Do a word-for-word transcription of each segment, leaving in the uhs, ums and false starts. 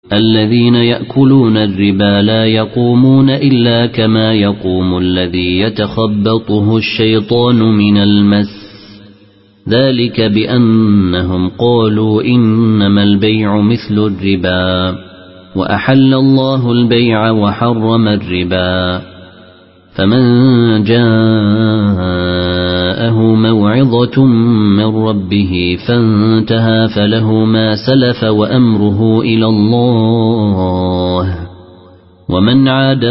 الذين يأكلون الربا لا يقومون إلا كما يقوم الذي يتخبطه الشيطان من المس ذلك بأنهم قالوا إنما البيع مثل الربا وأحل الله البيع وحرم الربا فمن جاءه موعظة من ربه فانتهى فله ما سلف وأمره إلى الله ومن عاد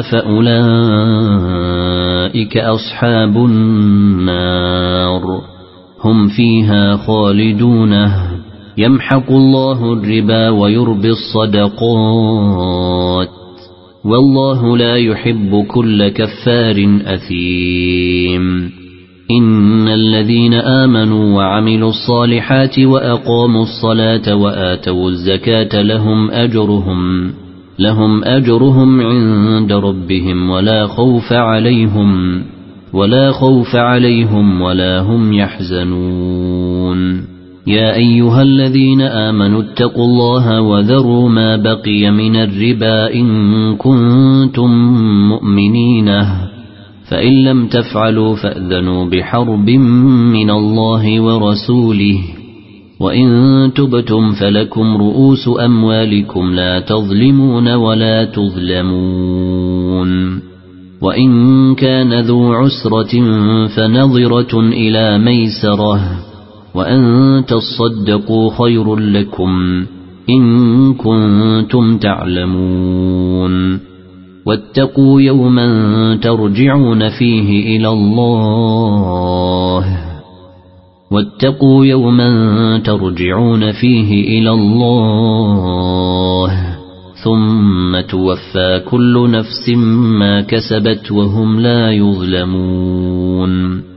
فأولئك أصحاب النار هم فيها خالدون يمحق الله الربا ويربي الصدقات والله لا يحب كل كفار أثيم إن الذين آمنوا وعملوا الصالحات وأقاموا الصلاة وآتوا الزكاة لهم أجرهم لهم أجرهم عند ربهم ولا خوف عليهم ولا خوف عليهم ولا هم يحزنون يا أيها الذين آمنوا اتقوا الله وذروا ما بقي من الربا إن كنتم مؤمنين فإن لم تفعلوا فأذنوا بحرب من الله ورسوله وإن تبتم فلكم رؤوس أموالكم لا تظلمون ولا تظلمون وإن كان ذو عسرة فنظرة إلى ميسرة وأن تصدقوا خير لكم إن كنتم تعلمون واتقوا يوما ترجعون فيه إلى الله واتقوا يوما ترجعون فيه إلى الله ثم توفى كل نفس ما كسبت وهم لا يظلمون